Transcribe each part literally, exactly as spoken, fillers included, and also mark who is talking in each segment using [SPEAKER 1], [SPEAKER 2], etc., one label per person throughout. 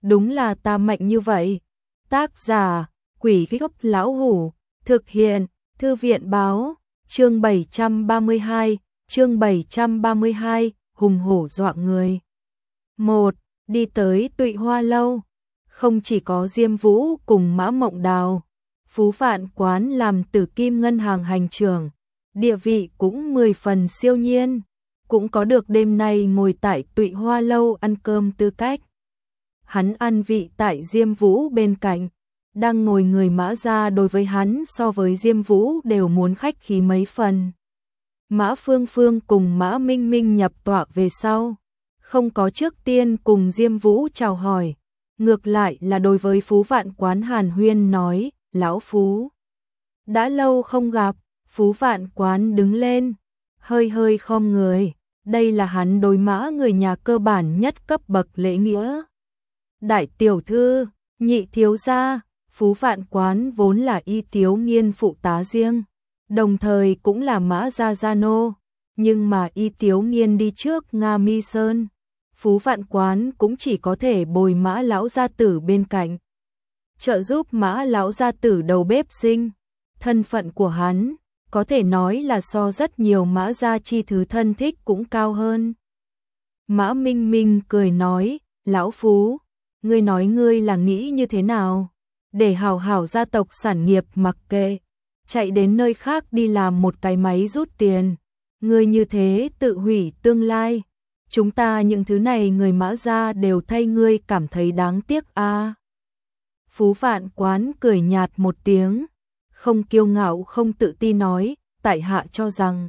[SPEAKER 1] đúng là ta mạnh như vậy. Tác giả, Quỷ Gốc Lão Hủ, thực hiện, Thư viện báo, chương bảy trăm ba mươi hai, chương bảy trăm ba mươi hai, hùng hổ dọa người. một. Đi tới Tụy Hoa Lâu, không chỉ có Diêm Vũ cùng Mã Mộng Đào, Phú Vạn Quán làm Tử Kim Ngân hàng hành trưởng, địa vị cũng mười phần siêu nhiên, cũng có được đêm nay ngồi tại Tụy Hoa Lâu ăn cơm tư cách. Hắn ăn vị tại Diêm Vũ bên cạnh, đang ngồi người Mã gia đối với hắn so với Diêm Vũ đều muốn khách khí mấy phần. Mã Phương Phương cùng Mã Minh Minh nhập tọa về sau, không có trước tiên cùng Diêm Vũ chào hỏi, ngược lại là đối với Phú Vạn Quán hàn huyên nói, lão Phú, đã lâu không gặp. Phú Vạn Quán đứng lên, hơi hơi khom người, đây là hắn đối Mã người nhà cơ bản nhất cấp bậc lễ nghĩa. Đại tiểu thư, nhị thiếu gia. Phú Vạn Quán vốn là Y Tiếu Nghiên phụ tá riêng, đồng thời cũng là Mã gia gia nô, nhưng mà Y Tiếu Nghiên đi trước Nga Mi Sơn, Phú Vạn Quán cũng chỉ có thể bồi Mã lão gia tử bên cạnh, trợ giúp Mã lão gia tử đầu bếp sinh. Thân phận của hắn có thể nói là so rất nhiều Mã gia chi thứ thân thích cũng cao hơn. Mã Minh Minh cười nói, lão Phú, ngươi nói ngươi là nghĩ như thế nào? Để hào hảo gia tộc sản nghiệp mặc kệ, chạy đến nơi khác đi làm một cái máy rút tiền, ngươi như thế tự hủy tương lai. Chúng ta những thứ này người Mã gia đều thay ngươi cảm thấy đáng tiếc a. À. Phú Vạn Quán cười nhạt một tiếng, không kiêu ngạo không tự ti nói, tại hạ cho rằng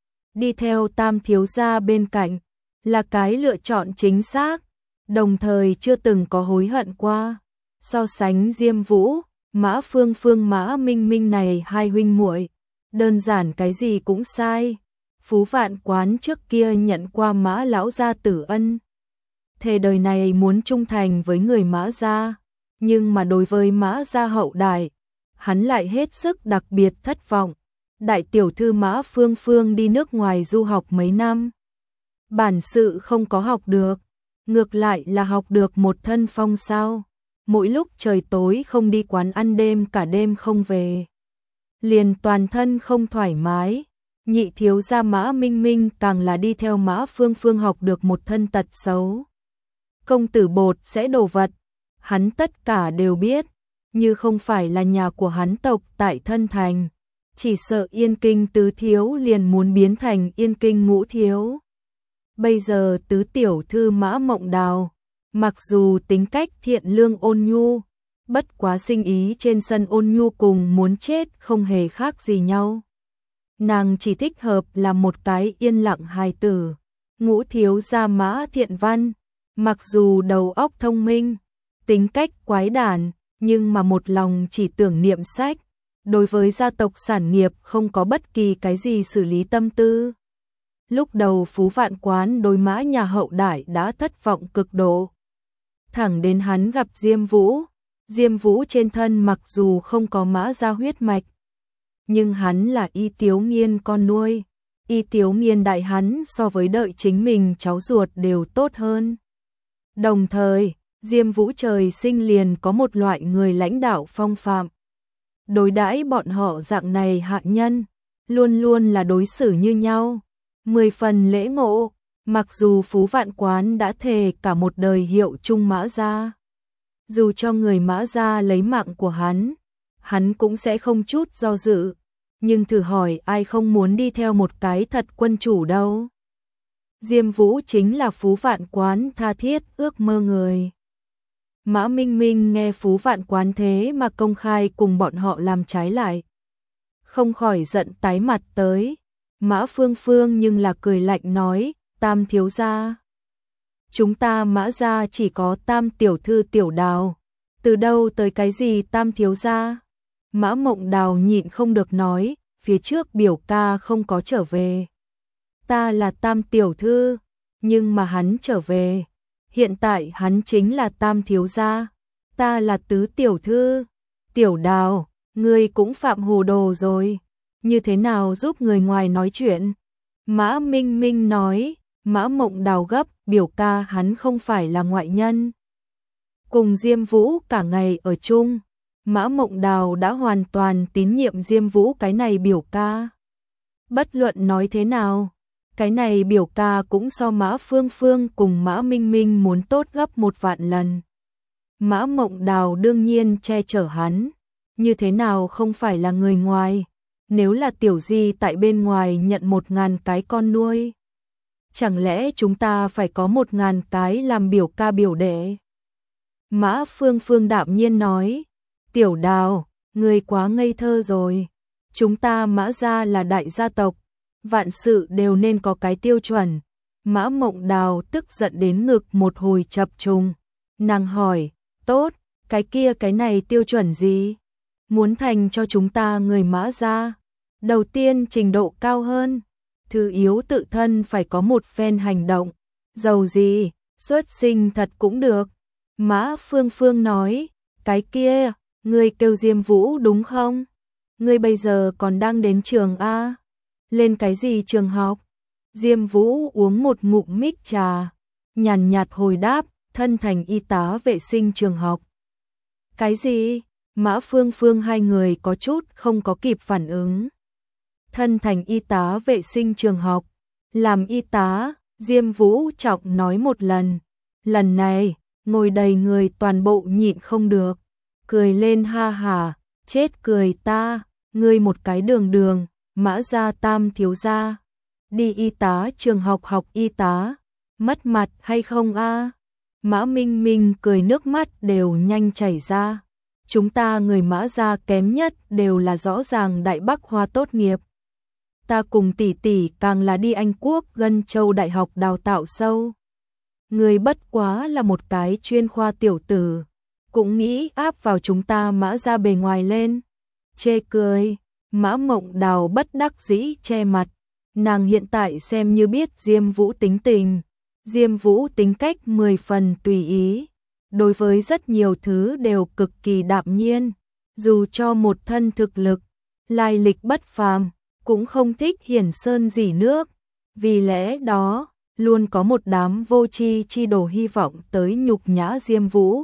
[SPEAKER 1] đi theo Tam thiếu gia bên cạnh là cái lựa chọn chính xác, đồng thời chưa từng có hối hận qua. So sánh Diêm Vũ, Mã Phương Phương Mã Minh Minh này hai huynh muội, đơn giản cái gì cũng sai. Phú Vạn Quán trước kia nhận qua Mã lão gia tử ân, thề đời này muốn trung thành với người Mã gia, nhưng mà đối với Mã gia hậu đại, hắn lại hết sức đặc biệt thất vọng. Đại tiểu thư Mã Phương Phương đi nước ngoài du học mấy năm, bản sự không có học được, ngược lại là học được một thân phong sao. Mỗi lúc trời tối không đi quán ăn đêm cả đêm không về, liền toàn thân không thoải mái. Nhị thiếu gia Mã Minh Minh càng là đi theo Mã Phương Phương học được một thân tật xấu. Công tử bột sẽ đồ vật, hắn tất cả đều biết, như không phải là nhà của hắn tộc tại Thân Thành, chỉ sợ Yên Kinh tứ thiếu liền muốn biến thành Yên Kinh ngũ thiếu. Bây giờ tứ tiểu thư Mã Mộng Đào, mặc dù tính cách thiện lương ôn nhu, bất quá sinh ý trên sân ôn nhu cùng muốn chết không hề khác gì nhau. Nàng chỉ thích hợp là một cái yên lặng hài tử. Ngũ thiếu gia Mã Thiện Văn, mặc dù đầu óc thông minh, tính cách quái đản, nhưng mà một lòng chỉ tưởng niệm sách, đối với gia tộc sản nghiệp không có bất kỳ cái gì xử lý tâm tư. Lúc đầu Phú Vạn Quán đối Mã nhà hậu đại đã thất vọng cực độ. Thẳng đến hắn gặp Diêm Vũ, Diêm Vũ trên thân mặc dù không có Mã gia huyết mạch, nhưng hắn là Y Tiếu Nghiên con nuôi, Y Tiếu Nghiên đại hắn so với đợi chính mình cháu ruột đều tốt hơn. Đồng thời, Diêm Vũ trời sinh liền có một loại người lãnh đạo phong phạm. Đối đãi bọn họ dạng này hạ nhân, luôn luôn là đối xử như nhau, mười phần lễ ngộ. Mặc dù Phú Vạn Quán đã thề cả một đời hiệu chung Mã gia, dù cho người Mã gia lấy mạng của hắn, hắn cũng sẽ không chút do dự, nhưng thử hỏi ai không muốn đi theo một cái thật quân chủ đâu. Diêm Vũ chính là Phú Vạn Quán tha thiết ước mơ người. Mã Minh Minh nghe Phú Vạn Quán thế mà công khai cùng bọn họ làm trái lại, không khỏi giận tái mặt tới. Mã Phương Phương nhưng là cười lạnh nói, Tam thiếu gia, chúng ta Mã gia chỉ có Tam tiểu thư Tiểu Đào, từ đâu tới cái gì Tam thiếu gia? Mã Mộng Đào nhịn không được nói, phía trước biểu ca không có trở về, ta là Tam tiểu thư, nhưng mà hắn trở về, hiện tại hắn chính là Tam thiếu gia, ta là Tứ tiểu thư. Tiểu Đào, ngươi cũng phạm hồ đồ rồi, như thế nào giúp người ngoài nói chuyện? Mã Minh Minh nói. Mã Mộng Đào gấp, biểu ca hắn không phải là ngoại nhân. cùng Diêm Vũ cả ngày ở chung. Mã Mộng Đào đã hoàn toàn tín nhiệm Diêm Vũ cái này biểu ca. Bất luận nói thế nào, cái này biểu ca cũng so Mã Phương Phương cùng Mã Minh Minh muốn tốt gấp một vạn lần. Mã Mộng Đào đương nhiên che chở hắn, như thế nào không phải là người ngoài, nếu là tiểu di tại bên ngoài nhận một ngàn cái con nuôi. Chẳng lẽ chúng ta phải có một ngàn cái làm biểu ca biểu đệ? Mã Phương Phương đạm nhiên nói, Tiểu Đào, ngươi quá ngây thơ rồi. Chúng ta Mã gia là đại gia tộc, vạn sự đều nên có cái tiêu chuẩn. Mã Mộng Đào tức giận đến ngực một hồi chập trùng. Nàng hỏi, tốt, cái kia cái này tiêu chuẩn gì? Muốn thành cho chúng ta người Mã gia. Đầu tiên trình độ cao hơn, thứ yếu tự thân phải có một phen hành động. Giàu gì, xuất sinh thật cũng được. Mã Phương Phương nói, cái kia, ngươi kêu Diêm Vũ đúng không? Ngươi bây giờ còn đang đến trường A. Lên cái gì trường học? Diêm Vũ uống một ngụm mích trà, nhàn nhạt hồi đáp, thân thành y tá vệ sinh trường học. Cái gì? Mã Phương Phương hai người có chút không có kịp phản ứng. Thân thành y tá vệ sinh trường học, làm y tá, Diêm Vũ trọng nói một lần. Lần này, ngồi đầy người toàn bộ nhịn không được, cười lên ha hả, chết cười ta, ngươi một cái đường đường, Mã gia tam thiếu gia, đi y tá trường học học y tá, mất mặt hay không a? Mã Minh Minh cười nước mắt đều nhanh chảy ra. Chúng ta người Mã gia kém nhất đều là rõ ràng Đại Bắc Hoa tốt nghiệp. Ta cùng tỷ tỷ càng là đi Anh Quốc Gân Châu Đại học đào tạo sâu. Người bất quá là một cái chuyên khoa tiểu tử, cũng nghĩ áp vào chúng ta Mã gia bề ngoài lên. Chê cười, Mã Mộng Đào bất đắc dĩ che mặt. Nàng hiện tại xem như biết Diêm Vũ tính tình. Diêm Vũ tính cách mười phần tùy ý, đối với rất nhiều thứ đều cực kỳ đạm nhiên, dù cho một thân thực lực, lai lịch bất phàm, cũng không thích hiển sơn dỉ nước. Vì lẽ đó, luôn có một đám vô tri chi đổ hy vọng tới nhục nhã Diêm Vũ.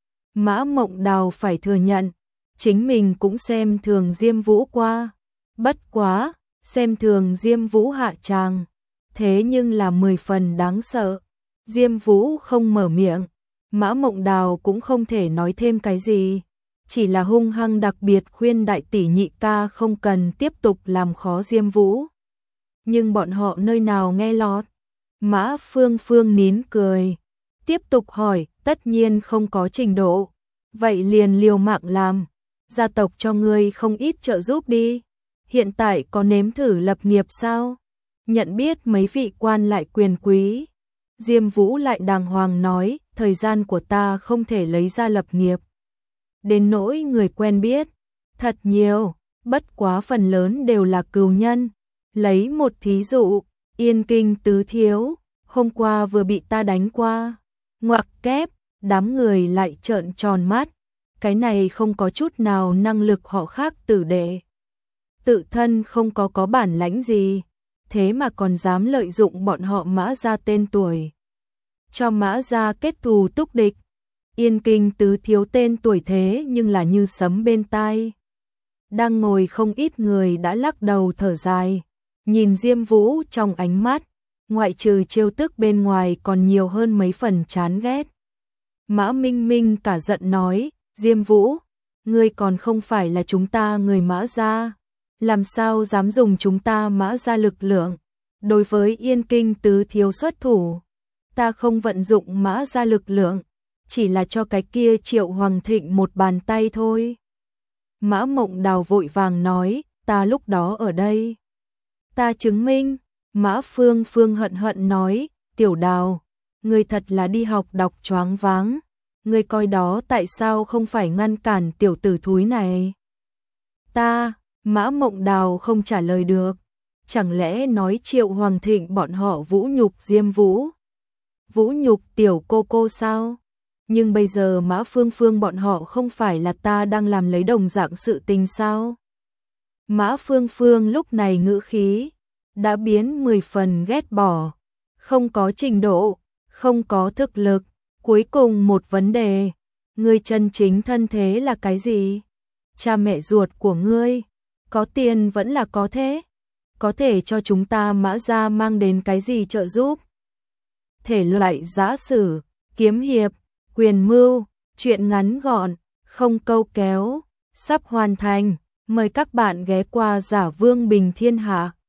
[SPEAKER 1] Mã Mộng Đào phải thừa nhận, chính mình cũng xem thường Diêm Vũ qua. Bất quá, xem thường Diêm Vũ hạ tràng, thế nhưng là mười phần đáng sợ. Diêm Vũ không mở miệng, Mã Mộng Đào cũng không thể nói thêm cái gì, chỉ là hung hăng đặc biệt khuyên đại tỷ nhị ca không cần tiếp tục làm khó Diêm Vũ. Nhưng bọn họ nơi nào nghe lọt. Mã Phương Phương nín cười, tiếp tục hỏi, tất nhiên không có trình độ, vậy liền liều mạng làm, gia tộc cho ngươi không ít trợ giúp đi. Hiện tại có nếm thử lập nghiệp sao? Nhận biết mấy vị quan lại quyền quý. Diêm Vũ lại đàng hoàng nói, thời gian của ta không thể lấy ra lập nghiệp. Đến nỗi người quen biết, thật nhiều, bất quá phần lớn đều là cừu nhân. Lấy một thí dụ, Yên Kinh tứ thiếu, hôm qua vừa bị ta đánh qua. Ngoặc kép, đám người lại trợn tròn mắt. Cái này không có chút nào năng lực họ khác tử đệ. Tự thân không có có bản lãnh gì, thế mà còn dám lợi dụng bọn họ Mã gia tên tuổi. Cho Mã gia kết thù túc địch. Yên Kinh tứ thiếu tên tuổi thế nhưng là như sấm bên tai. Đang ngồi không ít người đã lắc đầu thở dài, nhìn Diêm Vũ trong ánh mắt, ngoại trừ trêu tức bên ngoài còn nhiều hơn mấy phần chán ghét. Mã Minh Minh cả giận nói, Diêm Vũ, ngươi còn không phải là chúng ta người Mã gia, làm sao dám dùng chúng ta Mã gia lực lượng đối với Yên Kinh tứ thiếu xuất thủ. Ta không vận dụng Mã gia lực lượng, chỉ là cho cái kia Triệu Hoàng Thịnh một bàn tay thôi. Mã Mộng Đào vội vàng nói, ta lúc đó ở đây. Ta chứng minh. Mã Phương Phương hận hận nói, Tiểu Đào, ngươi thật là đi học đọc choáng váng. Ngươi coi đó tại sao không phải ngăn cản tiểu tử thúi này? Ta, Mã Mộng Đào không trả lời được. Chẳng lẽ nói Triệu Hoàng Thịnh bọn họ vũ nhục Diêm Vũ? Vũ nhục tiểu cô cô sao? Nhưng bây giờ Mã Phương Phương bọn họ không phải là ta đang làm lấy đồng dạng sự tình sao? Mã Phương Phương lúc này ngữ khí đã biến mười phần ghét bỏ. Không có trình độ, không có thực lực. Cuối cùng một vấn đề, Ngươi chân chính thân thế là cái gì? Cha mẹ ruột của ngươi, có tiền vẫn là có thế? Có thể cho chúng ta Mã gia mang đến cái gì trợ giúp? Thể loại giã sử, kiếm hiệp, quyền mưu, truyện ngắn gọn, không câu kéo, sắp hoàn thành. Mời các bạn ghé qua Giả Vương Bình Thiên Hạ.